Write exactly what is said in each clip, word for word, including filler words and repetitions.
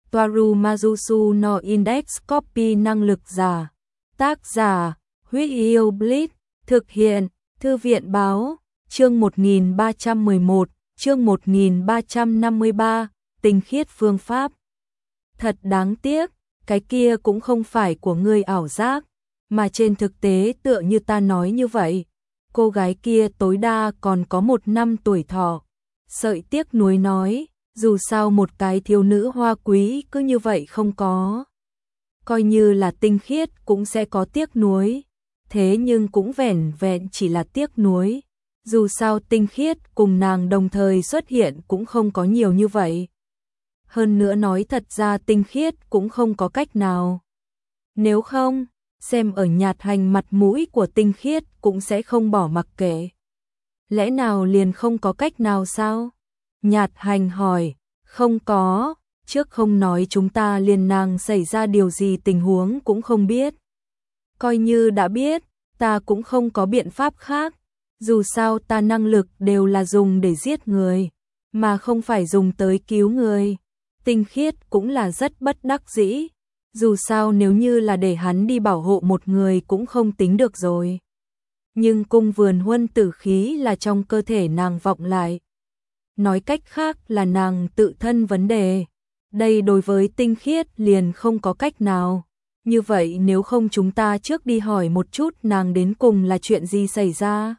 Toaru Mazusu no Index Copy năng lực giả. Tác giả, Huyết Yêu Blitz, thực hiện, Thư viện báo, chương một nghìn ba trăm mười một, chương một nghìn ba trăm năm mươi ba, tinh khiết phương pháp. Thật đáng tiếc, cái kia cũng không phải của ngươi ảo giác, mà trên thực tế tựa như ta nói như vậy. Cô gái kia tối đa còn có một năm tuổi thọ. Sợi tiếc nuối nói, dù sao một cái thiếu nữ hoa quý cứ như vậy không có. Coi như là tinh khiết cũng sẽ có tiếc nuối, thế nhưng cũng vẻn vẹn chỉ là tiếc nuối. Dù sao tinh khiết cùng nàng đồng thời xuất hiện cũng không có nhiều như vậy. Hơn nữa nói thật ra tinh khiết cũng không có cách nào. Nếu không, xem ở Nhạt Hành mặt mũi của tinh khiết cũng sẽ không bỏ mặc kệ. Lẽ nào liền không có cách nào sao? Nhạt Hành hỏi, không có, trước không nói chúng ta liền nàng xảy ra điều gì tình huống cũng không biết. Coi như đã biết, ta cũng không có biện pháp khác. Dù sao ta năng lực đều là dùng để giết người, mà không phải dùng tới cứu người. Tinh khiết cũng là rất bất đắc dĩ. Dù sao nếu như là để hắn đi bảo hộ một người cũng không tính được rồi. Nhưng cung vườn huân tử khí là trong cơ thể nàng vọng lại. Nói cách khác là nàng tự thân vấn đề. Đây đối với tinh khiết liền không có cách nào. Như vậy nếu không chúng ta trước đi hỏi một chút nàng đến cùng là chuyện gì xảy ra.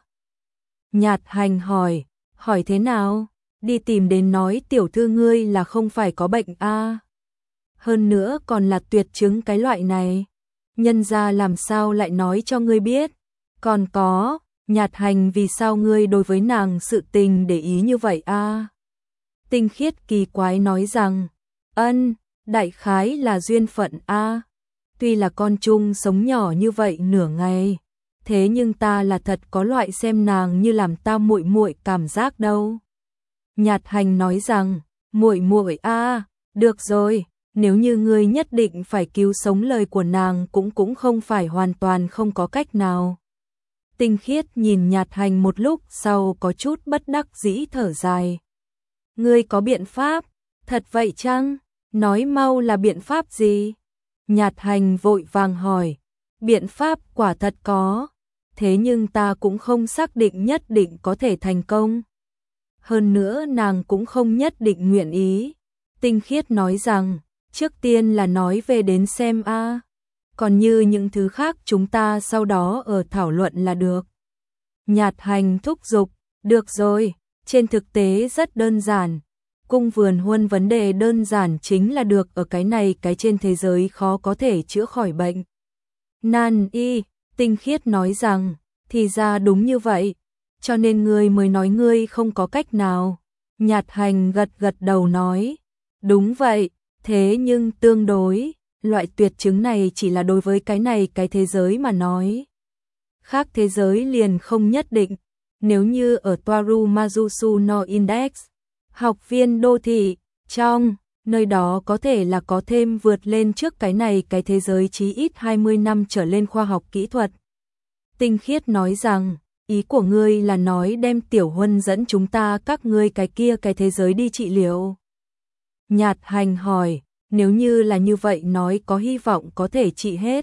Nhạt Hành hỏi, hỏi thế nào? Đi tìm đến nói tiểu thư ngươi là không phải có bệnh a à? Hơn nữa còn là tuyệt chứng cái loại này. Nhân gia làm sao lại nói cho ngươi biết? Còn có, Nhạt Hành vì sao ngươi đối với nàng sự tình để ý như vậy a à? Tinh khiết kỳ quái nói rằng, ân, đại khái là duyên phận a à? Tuy là con chung sống nhỏ như vậy nửa ngày, thế nhưng ta là thật có loại xem nàng như làm ta muội muội cảm giác đâu. Nhạt Hành nói rằng, muội muội a, được rồi, nếu như ngươi nhất định phải cứu sống lời của nàng cũng cũng không phải hoàn toàn không có cách nào. Tinh khiết nhìn Nhạt Hành một lúc sau có chút bất đắc dĩ thở dài. Ngươi có biện pháp? Thật vậy chăng? Nói mau là biện pháp gì? Nhạt Hành vội vàng hỏi. Biện pháp quả thật có, thế nhưng ta cũng không xác định nhất định có thể thành công. Hơn nữa nàng cũng không nhất định nguyện ý. Tinh khiết nói rằng, trước tiên là nói về đến xem a, à. Còn như những thứ khác chúng ta sau đó ở thảo luận là được. Nhạt Hành thúc giục, được rồi, trên thực tế rất đơn giản. Cung vườn huân vấn đề đơn giản chính là được ở cái này cái trên thế giới khó có thể chữa khỏi bệnh. Nan y, tinh khiết nói rằng, thì ra đúng như vậy, cho nên ngươi mới nói ngươi không có cách nào. Nhạt Hành gật gật đầu nói, đúng vậy, thế nhưng tương đối, loại tuyệt chứng này chỉ là đối với cái này cái thế giới mà nói. Khác thế giới liền không nhất định, nếu như ở Toaru Mazusu no Index, học viên đô thị, trong, nơi đó có thể là có thêm vượt lên trước cái này cái thế giới chí ít hai mươi năm trở lên khoa học kỹ thuật. Tinh khiết nói rằng, ý của ngươi là nói đem tiểu huân dẫn chúng ta các ngươi cái kia cái thế giới đi trị liệu. Nhạt Hành hỏi, nếu như là như vậy nói có hy vọng có thể trị hết.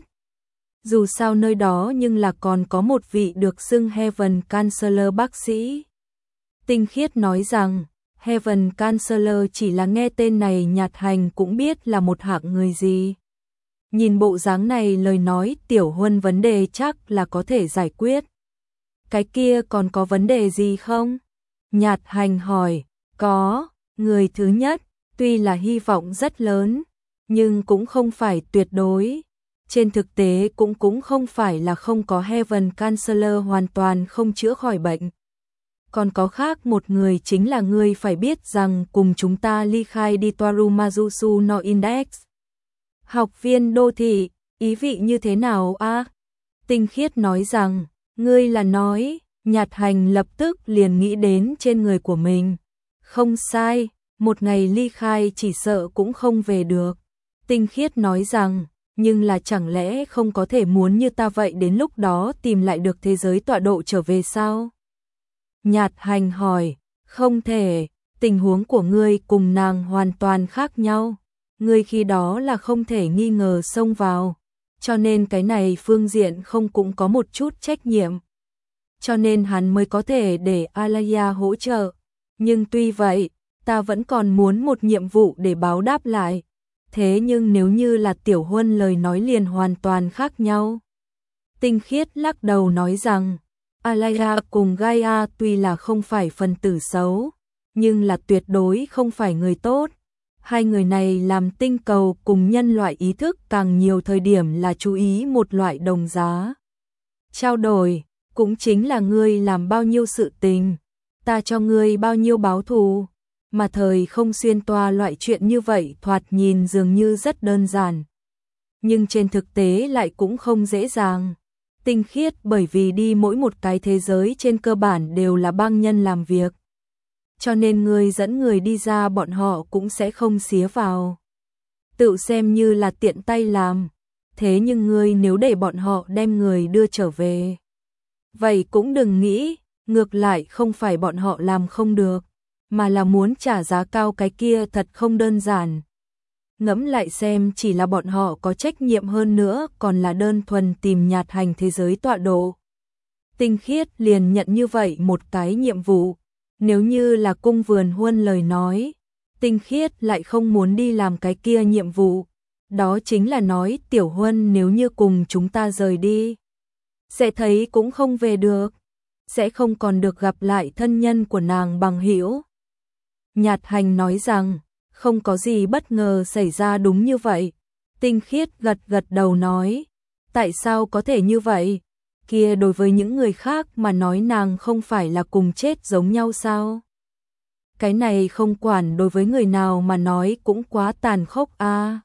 Dù sao nơi đó nhưng là còn có một vị được xưng Heaven Counselor bác sĩ. Tinh khiết nói rằng, Heaven Counselor chỉ là nghe tên này Nhạt Hành cũng biết là một hạng người gì. Nhìn bộ dáng này lời nói tiểu huân vấn đề chắc là có thể giải quyết. Cái kia còn có vấn đề gì không? Nhạt Hành hỏi, có, người thứ nhất, tuy là hy vọng rất lớn, nhưng cũng không phải tuyệt đối. Trên thực tế cũng cũng không phải là không có Heaven Counselor hoàn toàn không chữa khỏi bệnh. Còn có khác một người chính là ngươi phải biết rằng cùng chúng ta ly khai đi Toaru Mazusu no Index. Học viên đô thị, ý vị như thế nào a? À? Tinh khiết nói rằng, ngươi là nói, Nhạt Hành lập tức liền nghĩ đến trên người của mình. Không sai, một ngày ly khai chỉ sợ cũng không về được. Tinh khiết nói rằng, nhưng là chẳng lẽ không có thể muốn như ta vậy đến lúc đó tìm lại được thế giới tọa độ trở về sao? Nhạt Hành hỏi, không thể, tình huống của ngươi cùng nàng hoàn toàn khác nhau. ngươi khi đó là không thể nghi ngờ xông vào, cho nên cái này phương diện không cũng có một chút trách nhiệm. Cho nên hắn mới có thể để Alaya hỗ trợ, nhưng tuy vậy, ta vẫn còn muốn một nhiệm vụ để báo đáp lại. Thế nhưng nếu như là Tiểu Huân lời nói liền hoàn toàn khác nhau. Tinh Khiết lắc đầu nói rằng, Alaya cùng Gaia tuy là không phải phần tử xấu, nhưng là tuyệt đối không phải người tốt. Hai người này làm tinh cầu cùng nhân loại ý thức càng nhiều thời điểm là chú ý một loại đồng giá. Trao đổi, cũng chính là ngươi làm bao nhiêu sự tình, ta cho ngươi bao nhiêu báo thù, mà thời không xuyên toa loại chuyện như vậy thoạt nhìn dường như rất đơn giản. Nhưng trên thực tế lại cũng không dễ dàng. Tinh Khiết bởi vì đi mỗi một cái thế giới trên cơ bản đều là băng nhân làm việc. Cho nên người dẫn người đi ra bọn họ cũng sẽ không xía vào. Tự xem như là tiện tay làm. Thế nhưng người nếu để bọn họ đem người đưa trở về, vậy cũng đừng nghĩ, ngược lại không phải bọn họ làm không được, mà là muốn trả giá cao, cái kia thật không đơn giản. Ngẫm lại xem, chỉ là bọn họ có trách nhiệm hơn nữa còn là đơn thuần tìm Nhạt Hành thế giới tọa độ. Tinh Khiết liền nhận như vậy một cái nhiệm vụ. Nếu như là Cung Vườn Huân lời nói, Tinh Khiết lại không muốn đi làm cái kia nhiệm vụ. Đó chính là nói Tiểu Huân nếu như cùng chúng ta rời đi, sẽ thấy cũng không về được, sẽ không còn được gặp lại thân nhân của nàng bằng hữu. Nhạt Hành nói rằng, không có gì bất ngờ xảy ra, đúng như vậy. Tinh Khiết gật gật đầu nói, tại sao có thể như vậy? Kia đối với những người khác mà nói nàng không phải là cùng chết giống nhau sao? Cái này không quản đối với người nào mà nói cũng quá tàn khốc a. À.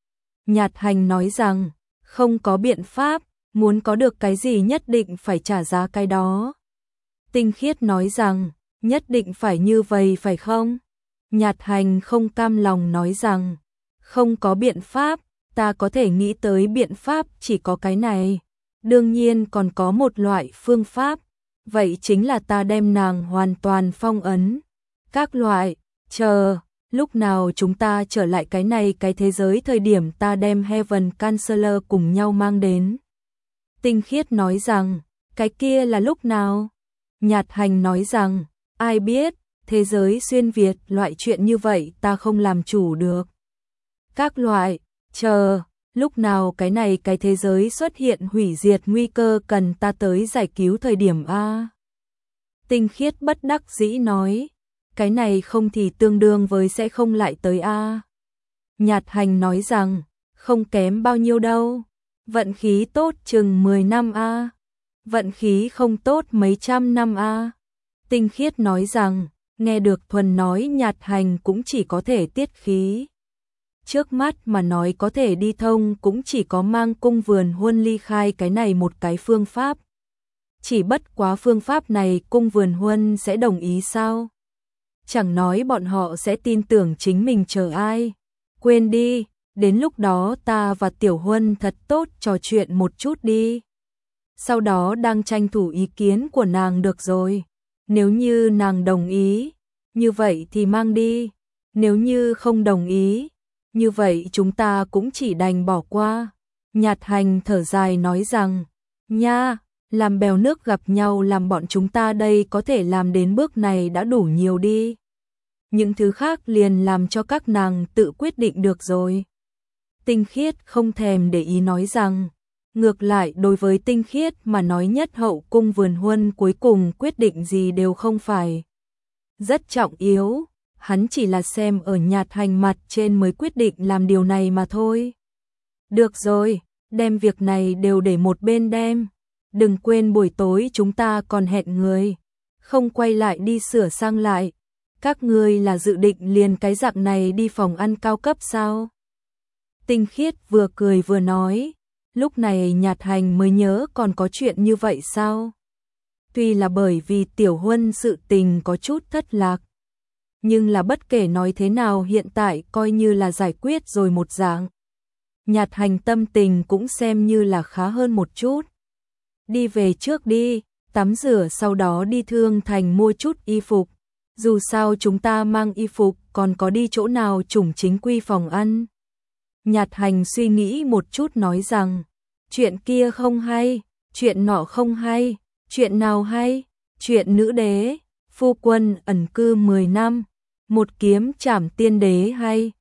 Nhạt Hành nói rằng, không có biện pháp, muốn có được cái gì nhất định phải trả giá cái đó. Tinh Khiết nói rằng, nhất định phải như vậy phải không? Nhạt Hành không cam lòng nói rằng, không có biện pháp, ta có thể nghĩ tới biện pháp chỉ có cái này. Đương nhiên còn có một loại phương pháp, vậy chính là ta đem nàng hoàn toàn phong ấn. Các loại, chờ, lúc nào chúng ta trở lại cái này cái thế giới thời điểm ta đem Heaven Chancellor cùng nhau mang đến. Tinh Khiết nói rằng, cái kia là lúc nào? Nhạt Hành nói rằng, ai biết, thế giới xuyên Việt loại chuyện như vậy ta không làm chủ được. Các loại, chờ, lúc nào cái này cái thế giới xuất hiện hủy diệt nguy cơ cần ta tới giải cứu thời điểm a. Tinh Khiết bất đắc dĩ nói, cái này không thì tương đương với sẽ không lại tới a. Nhạt Hành nói rằng, không kém bao nhiêu đâu, vận khí tốt chừng mười năm a, vận khí không tốt mấy trăm năm a. Tinh Khiết nói rằng, nghe được thuần nói Nhạt Hành cũng chỉ có thể tiết khí. Trước mắt mà nói có thể đi thông cũng chỉ có mang Cung Vườn Huân ly khai cái này một cái phương pháp. Chỉ bất quá phương pháp này Cung Vườn Huân sẽ đồng ý sao? Chẳng nói bọn họ sẽ tin tưởng chính mình chờ ai. Quên đi, đến lúc đó ta và Tiểu Huân thật tốt trò chuyện một chút đi. Sau đó đang tranh thủ ý kiến của nàng được rồi. Nếu như nàng đồng ý, như vậy thì mang đi. Nếu như không đồng ý, như vậy chúng ta cũng chỉ đành bỏ qua. Nhạt Hành thở dài nói rằng, nha, làm bèo nước gặp nhau làm bọn chúng ta đây có thể làm đến bước này đã đủ nhiều đi. Những thứ khác liền làm cho các nàng tự quyết định được rồi. Tinh Khiết không thèm để ý nói rằng, ngược lại đối với Tinh Khiết mà nói nhất hậu Cung Vườn Huân cuối cùng quyết định gì đều không phải rất trọng yếu. Hắn chỉ là xem ở Nhạt Hành mặt trên mới quyết định làm điều này mà thôi. Được rồi, đem việc này đều để một bên đem. Đừng quên buổi tối chúng ta còn hẹn người. Không quay lại đi sửa sang lại. Các ngươi là dự định liền cái dạng này đi phòng ăn cao cấp sao? Tinh Khiết vừa cười vừa nói. Lúc này Nhạt Hành mới nhớ còn có chuyện như vậy sao? Tuy là bởi vì Tiểu Huân sự tình có chút thất lạc, nhưng là bất kể nói thế nào hiện tại coi như là giải quyết rồi một dạng. Nhạt Hành tâm tình cũng xem như là khá hơn một chút. Đi về trước đi, tắm rửa sau đó đi Thương Thành mua chút y phục. Dù sao chúng ta mang y phục còn có đi chỗ nào chủng chính quy phòng ăn. Nhạt Hành suy nghĩ một chút nói rằng, chuyện kia không hay, chuyện nọ không hay, chuyện nào hay, chuyện nữ đế, phu quân ẩn cư mười năm, một kiếm trảm tiên đế hay,